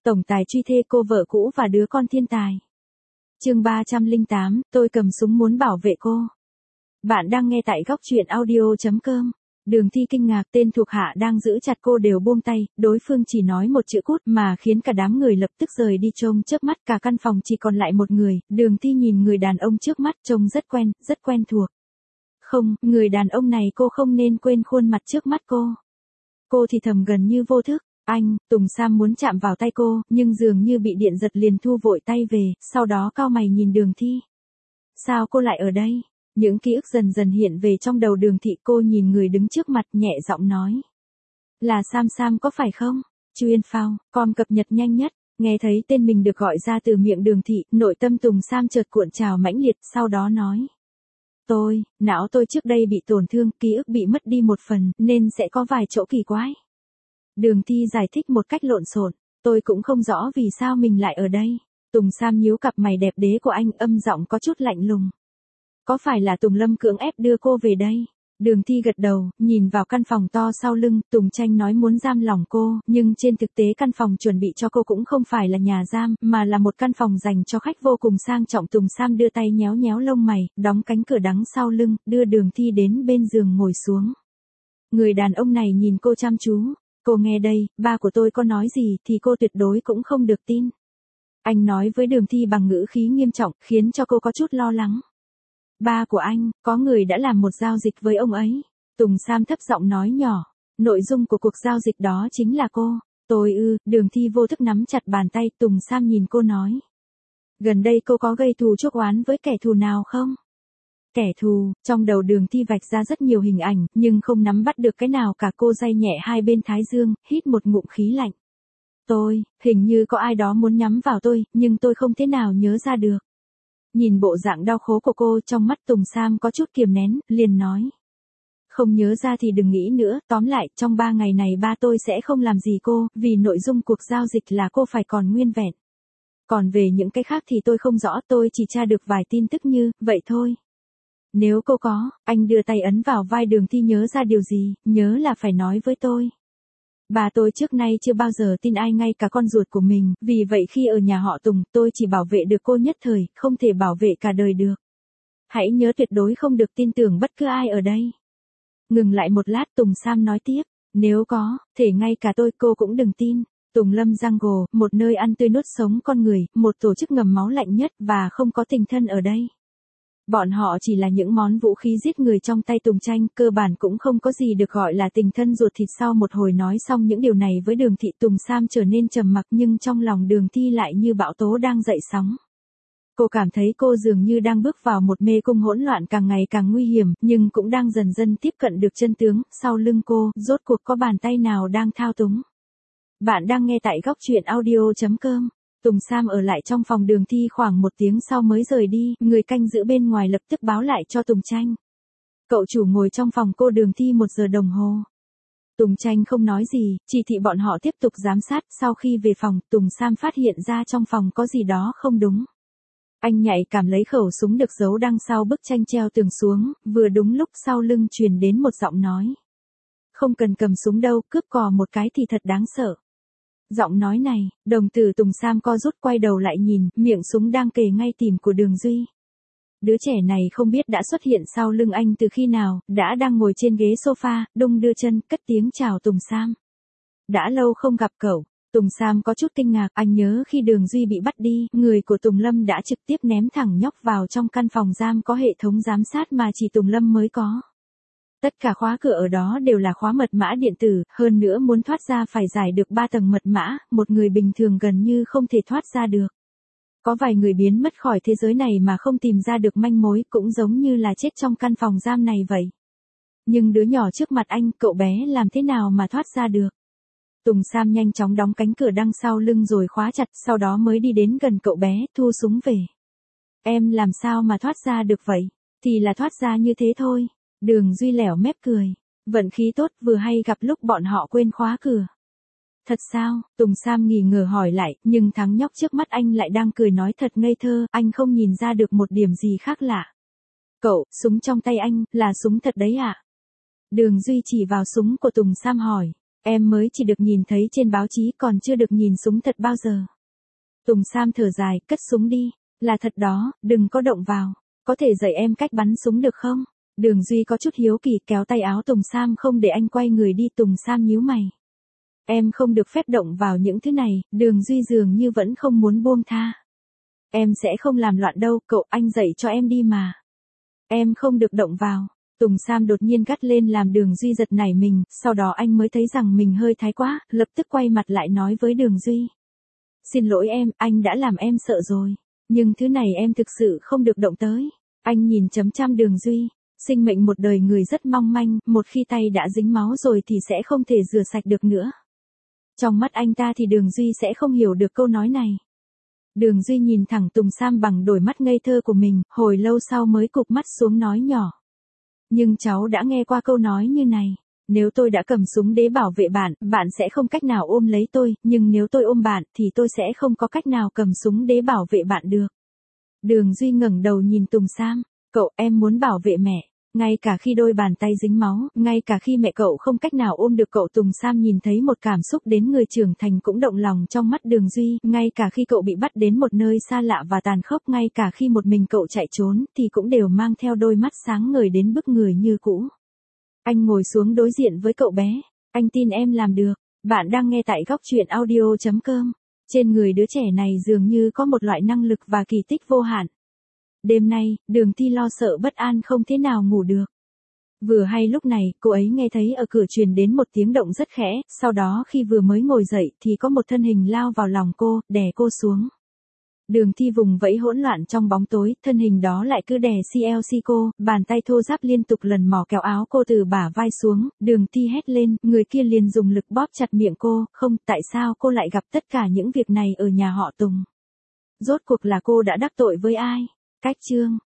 Tổng tài truy thê cô vợ cũ và đứa con thiên tài. Chương 308, tôi cầm súng muốn bảo vệ cô. Bạn đang nghe tại góc truyện audio.com. Đường Thi kinh ngạc, tên thuộc hạ đang giữ chặt cô đều buông tay, đối phương chỉ nói một chữ cút mà khiến cả đám người lập tức rời đi. Trông chớp mắt cả căn phòng chỉ còn lại một người. Đường Thi nhìn người đàn ông trước mắt trông rất quen thuộc. Không, người đàn ông này cô không nên quên khuôn mặt trước mắt cô. Cô thì thầm gần như vô thức. Anh, Tùng Sam muốn chạm vào tay cô, nhưng dường như bị điện giật liền thu vội tay về, sau đó cau mày nhìn Đường Thi. Sao cô lại ở đây? Những ký ức dần dần hiện về trong đầu Đường Thị. Cô nhìn người đứng trước mặt nhẹ giọng nói. Là Sam có phải không? Chuyên phao, com cập nhật nhanh nhất. Nghe thấy tên mình được gọi ra từ miệng Đường Thị, nội tâm Tùng Sam chợt cuộn trào mãnh liệt, sau đó nói. Não tôi trước đây bị tổn thương, ký ức bị mất đi một phần, nên sẽ có vài chỗ kỳ quái. Đường Thi giải thích một cách lộn xộn, tôi cũng không rõ vì sao mình lại ở đây. Tùng Sam nhíu cặp mày đẹp đế của anh, âm giọng có chút lạnh lùng. Có phải là Tùng Lâm cưỡng ép đưa cô về đây? Đường Thi gật đầu, nhìn vào căn phòng to sau lưng. Tùng Tranh nói muốn giam lỏng cô, nhưng trên thực tế căn phòng chuẩn bị cho cô cũng không phải là nhà giam, mà là một căn phòng dành cho khách vô cùng sang trọng. Tùng Sam đưa tay nhéo nhéo lông mày, đóng cánh cửa đằng sau lưng, đưa Đường Thi đến bên giường ngồi xuống. Người đàn ông này nhìn cô chăm chú. Cô nghe đây, ba của tôi có nói gì thì cô tuyệt đối cũng không được tin. Anh nói với Đường Thi bằng ngữ khí nghiêm trọng, khiến cho cô có chút lo lắng. Ba của anh, có người đã làm một giao dịch với ông ấy. Tùng Sam thấp giọng nói nhỏ. Nội dung của cuộc giao dịch đó chính là cô. Đường Thi vô thức nắm chặt bàn tay. Tùng Sam nhìn cô nói. Gần đây cô có gây thù chuốc oán với kẻ thù nào không? Kẻ thù, trong đầu Đường Thi vạch ra rất nhiều hình ảnh, nhưng không nắm bắt được cái nào cả. Cô day nhẹ hai bên thái dương, hít một ngụm khí lạnh. Hình như có ai đó muốn nhắm vào tôi, nhưng tôi không thế nào nhớ ra được. Nhìn bộ dạng đau khổ của cô, trong mắt Tùng Sam có chút kiềm nén, liền nói. Không nhớ ra thì đừng nghĩ nữa, tóm lại, trong 3 ngày này ba tôi sẽ không làm gì cô, vì nội dung cuộc giao dịch là cô phải còn nguyên vẹn. Còn về những cái khác thì tôi không rõ, tôi chỉ tra được vài tin tức như, vậy thôi. Nếu cô có, anh đưa tay ấn vào vai Đường Thi, nhớ ra điều gì, nhớ là phải nói với tôi. Bà tôi trước nay chưa bao giờ tin ai, ngay cả con ruột của mình, vì vậy khi ở nhà họ Tùng, tôi chỉ bảo vệ được cô nhất thời, không thể bảo vệ cả đời được. Hãy nhớ tuyệt đối không được tin tưởng bất cứ ai ở đây. Ngừng lại một lát, Tùng Sam nói tiếp, nếu có, thể ngay cả cô cũng đừng tin. Tùng Lâm Jungle, một nơi ăn tươi nuốt sống con người, một tổ chức ngầm máu lạnh nhất và không có tình thân ở đây. Bọn họ chỉ là những món vũ khí giết người trong tay Tùng Tranh, cơ bản cũng không có gì được gọi là tình thân ruột thịt. Sau một hồi nói xong những điều này với Đường Thị, Tùng Sam trở nên trầm mặc, nhưng trong lòng Đường Thi lại như bão tố đang dậy sóng. Cô cảm thấy cô dường như đang bước vào một mê cung hỗn loạn càng ngày càng nguy hiểm, nhưng cũng đang dần dần tiếp cận được chân tướng. Sau lưng cô, rốt cuộc có bàn tay nào đang thao túng. Bạn đang nghe tại góc truyện audio.com. Tùng Sam ở lại trong phòng Đường Thi khoảng 1 tiếng sau mới rời đi, người canh giữ bên ngoài lập tức báo lại cho Tùng Tranh. Cậu chủ ngồi trong phòng cô Đường Thi 1 giờ đồng hồ. Tùng Tranh không nói gì, chỉ thị bọn họ tiếp tục giám sát. Sau khi về phòng, Tùng Sam phát hiện ra trong phòng có gì đó không đúng. Anh nhạy cảm lấy khẩu súng được giấu đằng sau bức tranh treo tường xuống, vừa đúng lúc sau lưng truyền đến một giọng nói. Không cần cầm súng đâu, cướp cò một cái thì thật đáng sợ. Giọng nói này, đồng tử Tùng Sam co rút, quay đầu lại nhìn, miệng súng đang kề ngay tìm của Đường Duy. Đứa trẻ này không biết đã xuất hiện sau lưng anh từ khi nào, đã đang ngồi trên ghế sofa, đung đưa chân, cất tiếng chào Tùng Sam. Đã lâu không gặp cậu. Tùng Sam có chút kinh ngạc, anh nhớ khi Đường Duy bị bắt đi, người của Tùng Lâm đã trực tiếp ném thẳng nhóc vào trong căn phòng giam có hệ thống giám sát mà chỉ Tùng Lâm mới có. Tất cả khóa cửa ở đó đều là khóa mật mã điện tử, hơn nữa muốn thoát ra phải giải được 3 tầng mật mã, một người bình thường gần như không thể thoát ra được. Có vài người biến mất khỏi thế giới này mà không tìm ra được manh mối, cũng giống như là chết trong căn phòng giam này vậy. Nhưng đứa nhỏ trước mặt anh, cậu bé làm thế nào mà thoát ra được? Tùng Sam nhanh chóng đóng cánh cửa đằng sau lưng rồi khóa chặt, sau đó mới đi đến gần cậu bé, thu súng về. Em làm sao mà thoát ra được vậy? Thì là thoát ra như thế thôi. Đường Duy lẻo mép cười. Vận khí tốt, vừa hay gặp lúc bọn họ quên khóa cửa. Thật sao? Tùng Sam nghi ngờ hỏi lại, nhưng thằng nhóc trước mắt anh lại đang cười nói thật ngây thơ, anh không nhìn ra được một điểm gì khác lạ. Cậu, súng trong tay anh, là súng thật đấy ạ? Đường Duy chỉ vào súng của Tùng Sam hỏi. Em mới chỉ được nhìn thấy trên báo chí còn chưa được nhìn súng thật bao giờ. Tùng Sam thở dài, cất súng đi. Là thật đó, đừng có động vào. Có thể dạy em cách bắn súng được không? Đường Duy có chút hiếu kỳ kéo tay áo Tùng Sam không để anh quay người đi. Tùng Sam nhíu mày. Em không được phép động vào những thứ này, Đường Duy dường như vẫn không muốn buông tha. Em sẽ không làm loạn đâu, cậu, anh dạy cho em đi mà. Em không được động vào. Tùng Sam đột nhiên gắt lên làm Đường Duy giật nảy mình, sau đó anh mới thấy rằng mình hơi thái quá, lập tức quay mặt lại nói với Đường Duy. Xin lỗi em, anh đã làm em sợ rồi. Nhưng thứ này em thực sự không được động tới. Anh nhìn chằm chằm Đường Duy. Sinh mệnh một đời người rất mong manh, một khi tay đã dính máu rồi thì sẽ không thể rửa sạch được nữa. Trong mắt anh ta thì Đường Duy sẽ không hiểu được câu nói này. Đường Duy nhìn thẳng Tùng Sam bằng đôi mắt ngây thơ của mình, hồi lâu sau mới cụp mắt xuống nói nhỏ. Nhưng cháu đã nghe qua câu nói như này. Nếu tôi đã cầm súng để bảo vệ bạn, bạn sẽ không cách nào ôm lấy tôi, nhưng nếu tôi ôm bạn thì tôi sẽ không có cách nào cầm súng để bảo vệ bạn được. Đường Duy ngẩng đầu nhìn Tùng Sam. Cậu, em muốn bảo vệ mẹ. Ngay cả khi đôi bàn tay dính máu, ngay cả khi mẹ cậu không cách nào ôm được cậu. Tùng Sam nhìn thấy một cảm xúc đến người trưởng thành cũng động lòng trong mắt Đường Duy, ngay cả khi cậu bị bắt đến một nơi xa lạ và tàn khốc, ngay cả khi một mình cậu chạy trốn, thì cũng đều mang theo đôi mắt sáng ngời đến bức người như cũ. Anh ngồi xuống đối diện với cậu bé. Anh tin em làm được. Bạn đang nghe tại góc truyện audio.com. Trên người đứa trẻ này dường như có một loại năng lực và kỳ tích vô hạn. Đêm nay, Đường Thi lo sợ bất an không thế nào ngủ được. Vừa hay lúc này, cô ấy nghe thấy ở cửa truyền đến một tiếng động rất khẽ, sau đó khi vừa mới ngồi dậy thì có một thân hình lao vào lòng cô, đè cô xuống. Đường Thi vùng vẫy hỗn loạn trong bóng tối, thân hình đó lại cứ đè CLC cô, bàn tay thô ráp liên tục lần mò kéo áo cô từ bả vai xuống. Đường Thi hét lên, người kia liền dùng lực bóp chặt miệng cô. Không, tại sao cô lại gặp tất cả những việc này ở nhà họ Tùng? Rốt cuộc là cô đã đắc tội với ai? Cách chương